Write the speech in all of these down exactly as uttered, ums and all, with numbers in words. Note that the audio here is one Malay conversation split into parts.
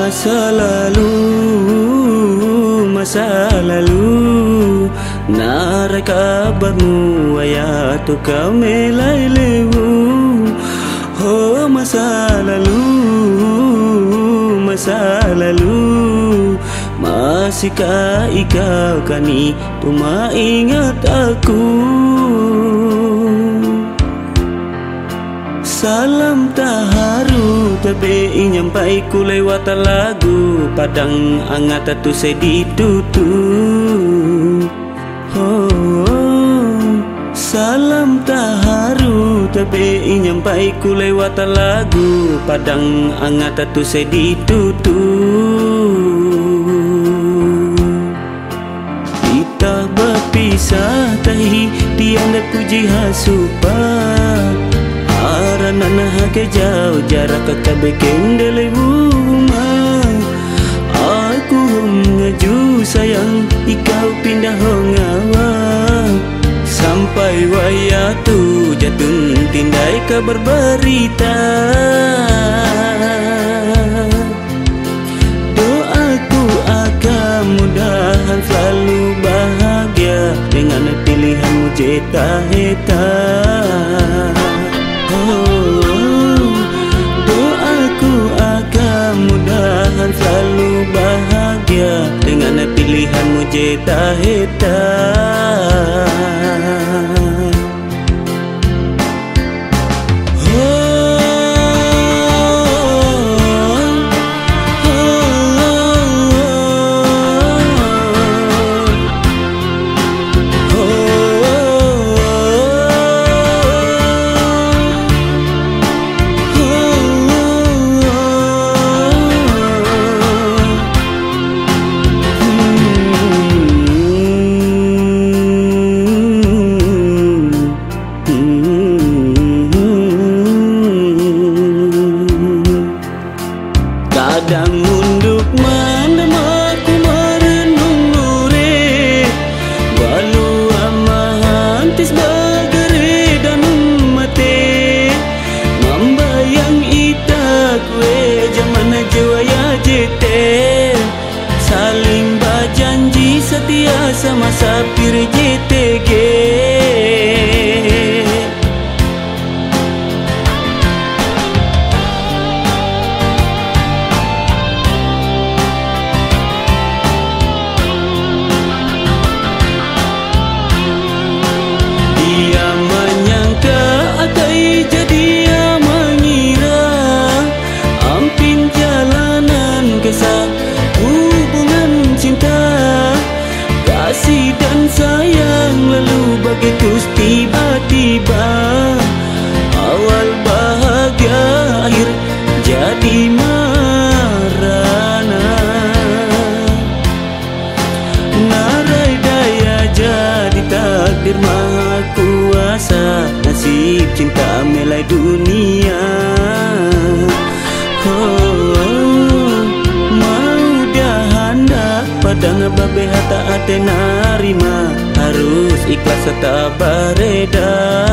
Masa lalu, masa lalu, narai kabarmu ayat tu kami lai lewu. Oh masa lalu, masa lalu, masihkah ikau kini tu ingat aku? Salam taharu tapi nyampai ku lewat lagu padang angat tu sedih tutu. Oh, salam taharu tapi nyampai ku lewat lagu padang angat tu sedih tutu. Kita berpisah tahi tiada puji hasupan. Aranana hake jauh jarak kakak bikin dari rumah. Aku ngaju sayang ikau pindah ngawang. Sampai waya tu jatun tindai kabar berita. Doaku akan mudahan selalu bahagia dengan pilihanmu jeta heta. Selalu bahagia dengan pilihanmu jeta heta. Kadang munduk mandam aku merenung nure. Walau amahantis bagere dan mate. Membayang ita kue zaman jawaya jete. Saling berjanji setia sama sapir J T G. Kasih dan sayang lalu begitu tiba-tiba. Awal bahagia akhir jadi marana. Narai daya jadi takdir maha kuasa. Nasib cinta melai dunia. Oh, mau dah hendak padang babe hata ate narima. Harus ikhlas serta bereda.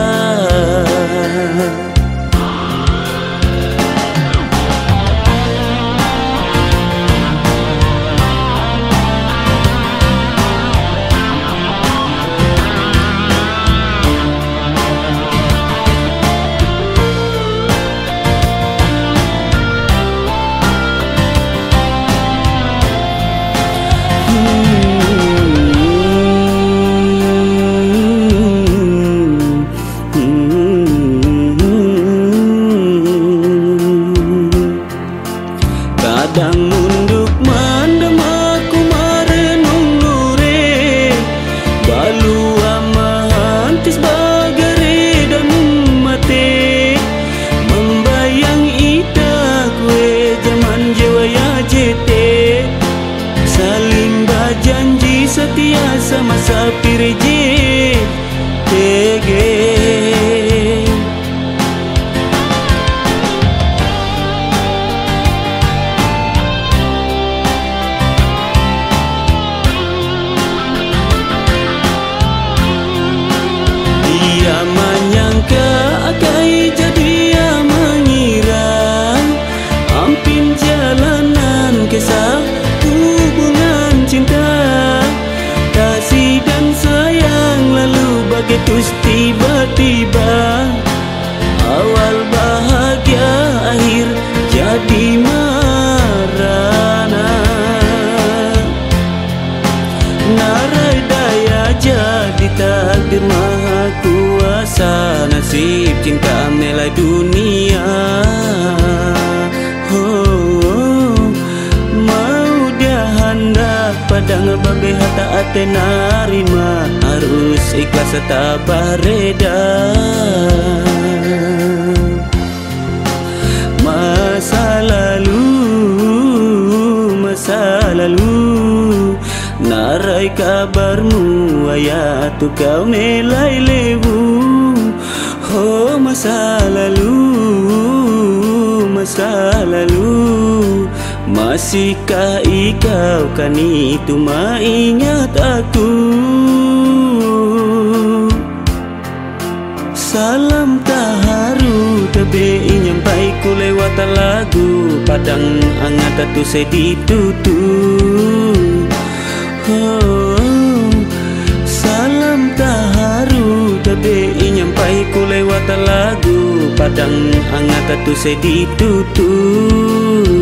Kadang munduk mandam aku merenung nure. Balu amahantis bagere dan mate. Membayang ita kue zaman jawaya jete. Saling berjanji setia sama sapir J T G. nela dunia. Oh, mau dia hendak padang babe hata ate narima, harus ikhlas tabah reda. Masa lalu, masa lalu, narai kabarmu ayat tu kau melai lewu. Oh masa lalu, masa lalu, masihkah ikau kan itu maingat aku? Salam taharu tebe nyampai ku lewat lagu padang angat tu sedih tutu. Oh, salam taharu tebe nyampai ku lewat lagu padang angat tu sedih tutu.